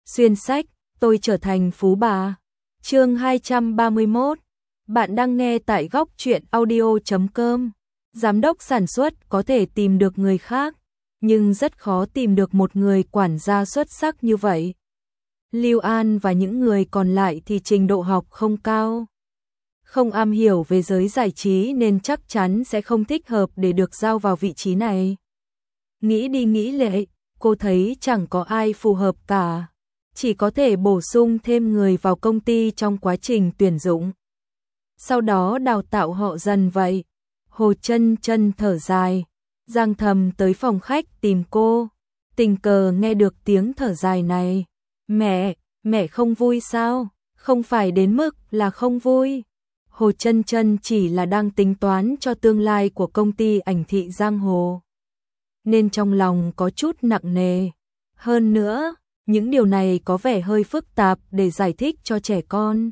Xuyên sách, tôi trở thành phú bà. Chương 231. Bạn đang nghe tại góc truyện audio.com. Giám đốc sản xuất có thể tìm được người khác, nhưng rất khó tìm được một người quản gia xuất sắc như vậy. Lưu An và những người còn lại thì trình độ học không cao, không am hiểu về giới giải trí nên chắc chắn sẽ không thích hợp để được giao vào vị trí này. Nghĩ đi nghĩ lại, cô thấy chẳng có ai phù hợp cả, chỉ có thể bổ sung thêm người vào công ty trong quá trình tuyển dụng. Sau đó đào tạo họ dần vậy. Hồ Chân Chân thở dài. Giang Thầm tới phòng khách tìm cô, tình cờ nghe được tiếng thở dài này. Mẹ không vui sao? Không phải đến mức là không vui. Hồ Chân Chân chỉ là đang tính toán cho tương lai của công ty ảnh thị Giang Hồ, nên trong lòng có chút nặng nề. Hơn nữa, những điều này có vẻ hơi phức tạp để giải thích cho trẻ con.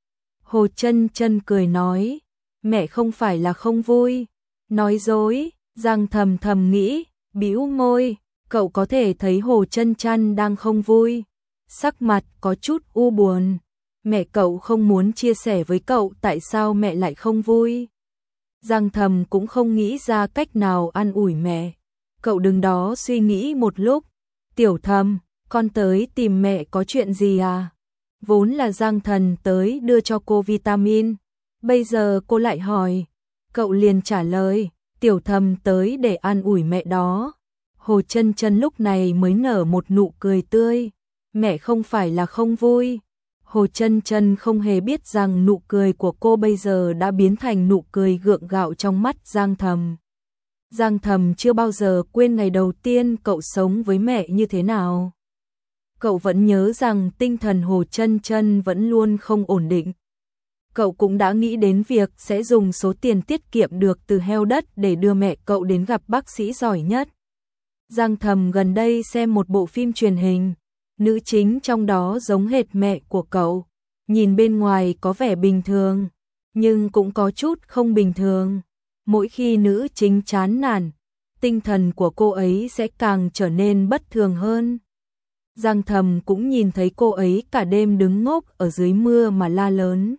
Hồ Chân Chân cười nói, mẹ không phải là không vui. Nói dối. Giang Thầm thầm nghĩ, bĩu môi. Cậu có thể thấy Hồ Chân Chân đang không vui, sắc mặt có chút u buồn. Mẹ cậu không muốn chia sẻ với cậu tại sao mẹ lại không vui. Giang Thầm cũng không nghĩ ra cách nào an ủi mẹ. Cậu đứng đó suy nghĩ một lúc. Tiểu Thầm, con tới tìm mẹ có chuyện gì à? Vốn là Giang Thần tới đưa cho cô vitamin, bây giờ cô lại hỏi. Cậu liền trả lời, Tiểu Thầm tới để an ủi mẹ đó. Hồ Chân Chân lúc này mới nở một nụ cười tươi. Mẹ không phải là không vui. Hồ Chân Chân không hề biết rằng nụ cười của cô bây giờ đã biến thành nụ cười gượng gạo trong mắt Giang Thầm. Giang Thầm chưa bao giờ quên ngày đầu tiên cậu sống với mẹ như thế nào. Cậu vẫn nhớ rằng tinh thần Hồ Chân Chân vẫn luôn không ổn định. Cậu cũng đã nghĩ đến việc sẽ dùng số tiền tiết kiệm được từ heo đất để đưa mẹ cậu đến gặp bác sĩ giỏi nhất. Giang Thầm gần đây xem một bộ phim truyền hình, nữ chính trong đó giống hệt mẹ của cậu. Nhìn bên ngoài có vẻ bình thường, nhưng cũng có chút không bình thường. Mỗi khi nữ chính chán nản, tinh thần của cô ấy sẽ càng trở nên bất thường hơn. Giang Thầm cũng nhìn thấy cô ấy cả đêm đứng ngốc ở dưới mưa mà la lớn.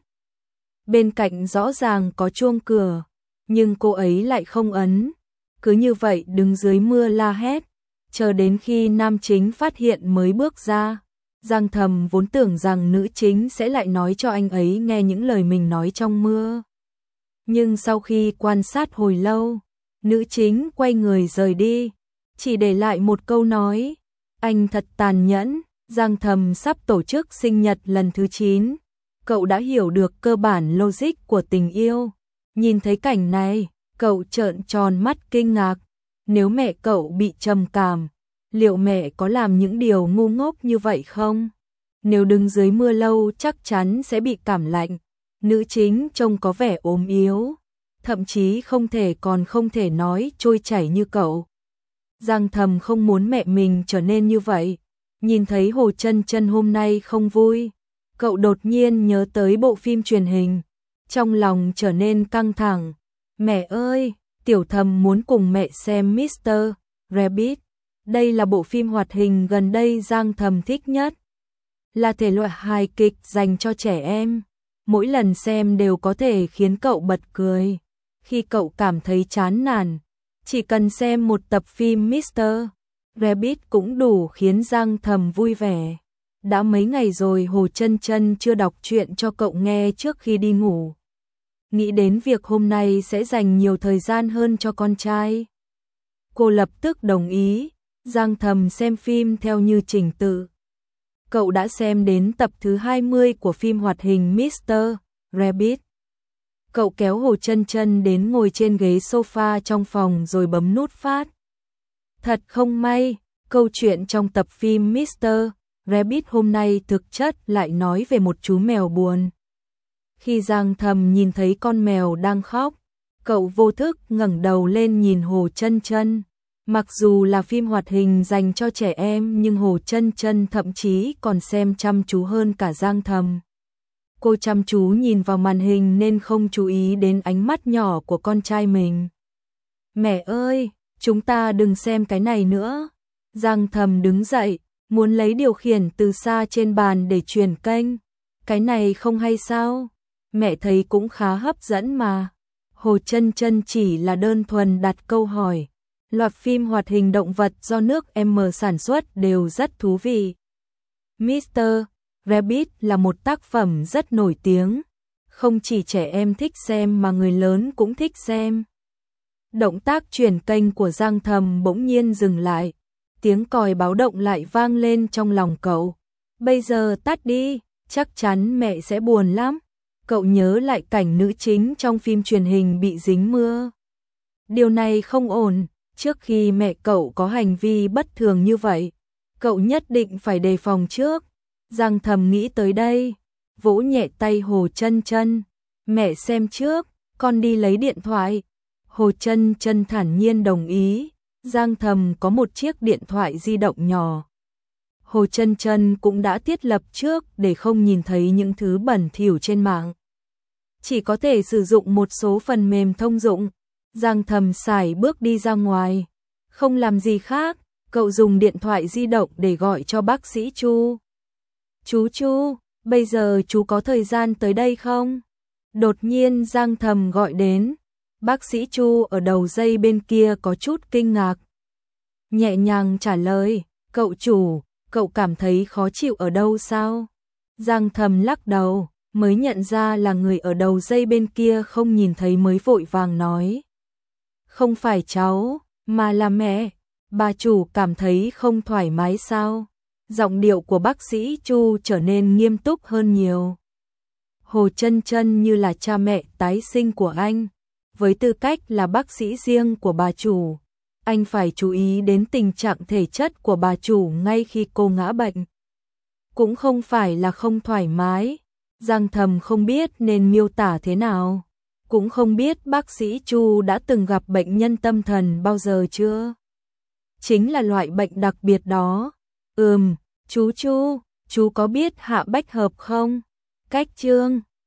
Bên cạnh rõ ràng có chuông cửa, nhưng cô ấy lại không ấn. Cứ như vậy đứng dưới mưa la hét, chờ đến khi nam chính phát hiện mới bước ra. Giang Thầm vốn tưởng rằng nữ chính sẽ lại nói cho anh ấy nghe những lời mình nói trong mưa. Nhưng sau khi quan sát hồi lâu, nữ chính quay người rời đi, chỉ để lại một câu nói, anh thật tàn nhẫn. Giang Thầm sắp tổ chức sinh nhật lần thứ 9. Cậu đã hiểu được cơ bản logic của tình yêu. Nhìn thấy cảnh này, cậu trợn tròn mắt kinh ngạc. Nếu mẹ cậu bị trầm cảm, liệu mẹ có làm những điều ngu ngốc như vậy không? Nếu đứng dưới mưa lâu chắc chắn sẽ bị cảm lạnh. Nữ chính trông có vẻ ốm yếu, thậm chí không thể nói trôi chảy như cậu. Giang Thầm không muốn mẹ mình trở nên như vậy. Nhìn thấy Hồ Chân Chân hôm nay không vui, cậu đột nhiên nhớ tới bộ phim truyền hình, trong lòng trở nên căng thẳng. Mẹ ơi, Tiểu Thầm muốn cùng mẹ xem Mr. Rabbit. Đây là bộ phim hoạt hình gần đây Giang Thầm thích nhất. Là thể loại hài kịch dành cho trẻ em. Mỗi lần xem đều có thể khiến cậu bật cười. Khi cậu cảm thấy chán nản, chỉ cần xem một tập phim Mr. Rabbit cũng đủ khiến Giang Thầm vui vẻ. Đã mấy ngày rồi Hồ Chân Chân chưa đọc truyện cho cậu nghe trước khi đi ngủ. Nghĩ đến việc hôm nay sẽ dành nhiều thời gian hơn cho con trai, cô lập tức đồng ý. Giang Thầm xem phim theo như trình tự. Cậu đã xem đến tập thứ 20 của phim hoạt hình Mr. Rabbit. Cậu kéo Hồ Chân Chân đến ngồi trên ghế sofa trong phòng rồi bấm nút phát. Thật không may, câu chuyện trong tập phim Mr. Rabbit hôm nay thực chất lại nói về một chú mèo buồn. Khi Giang Thầm nhìn thấy con mèo đang khóc, cậu vô thức ngẩng đầu lên nhìn Hồ Chân Chân. Mặc dù là phim hoạt hình dành cho trẻ em nhưng Hồ Chân Chân thậm chí còn xem chăm chú hơn cả Giang Thầm. Cô chăm chú nhìn vào màn hình nên không chú ý đến ánh mắt nhỏ của con trai mình. Mẹ ơi, chúng ta đừng xem cái này nữa. Giang Thầm đứng dậy, muốn lấy điều khiển từ xa trên bàn để chuyển kênh. Cái này không hay sao? Mẹ thấy cũng khá hấp dẫn mà. Hồ Chân Chân chỉ là đơn thuần đặt câu hỏi. Loạt phim hoạt hình động vật do nước M sản xuất đều rất thú vị. Mr. Rabbit là một tác phẩm rất nổi tiếng. Không chỉ trẻ em thích xem mà người lớn cũng thích xem. Động tác chuyển kênh của Giang Thầm bỗng nhiên dừng lại. Tiếng còi báo động lại vang lên trong lòng cậu. Bây giờ tắt đi, chắc chắn mẹ sẽ buồn lắm. Cậu nhớ lại cảnh nữ chính trong phim truyền hình bị dính mưa. Điều này không ổn, trước khi mẹ cậu có hành vi bất thường như vậy, cậu nhất định phải đề phòng trước. Giang Thầm nghĩ tới đây, vỗ nhẹ tay Hồ Chân Chân. Mẹ xem trước, con đi lấy điện thoại. Hồ Chân Chân thản nhiên đồng ý. Giang Thầm có một chiếc điện thoại di động nhỏ. Hồ Chân Chân cũng đã thiết lập trước để không nhìn thấy những thứ bẩn thỉu trên mạng. Chỉ có thể sử dụng một số phần mềm thông dụng. Giang Thầm sải bước đi ra ngoài. Không làm gì khác, cậu dùng điện thoại di động để gọi cho bác sĩ Chu. Chú Chu, bây giờ chú có thời gian tới đây không? Đột nhiên Giang Thầm gọi đến. Bác sĩ Chu ở đầu dây bên kia có chút kinh ngạc. Nhẹ nhàng trả lời, cậu chủ, cậu cảm thấy khó chịu ở đâu sao? Giang Thầm lắc đầu, mới nhận ra là người ở đầu dây bên kia không nhìn thấy mới vội vàng nói. Không phải cháu, mà là mẹ. Bà chủ cảm thấy không thoải mái sao? Giọng điệu của bác sĩ Chu trở nên nghiêm túc hơn nhiều. Hồ Chân Chân như là cha mẹ tái sinh của anh. Với tư cách là bác sĩ riêng của bà chủ, anh phải chú ý đến tình trạng thể chất của bà chủ ngay khi cô ngã bệnh. Cũng không phải là không thoải mái, Giang Thầm không biết nên miêu tả thế nào. Cũng không biết bác sĩ Chu đã từng gặp bệnh nhân tâm thần bao giờ chưa? Chính là loại bệnh đặc biệt đó. Chú Chu, chú có biết Hạ Bách Hợp không? Cách chương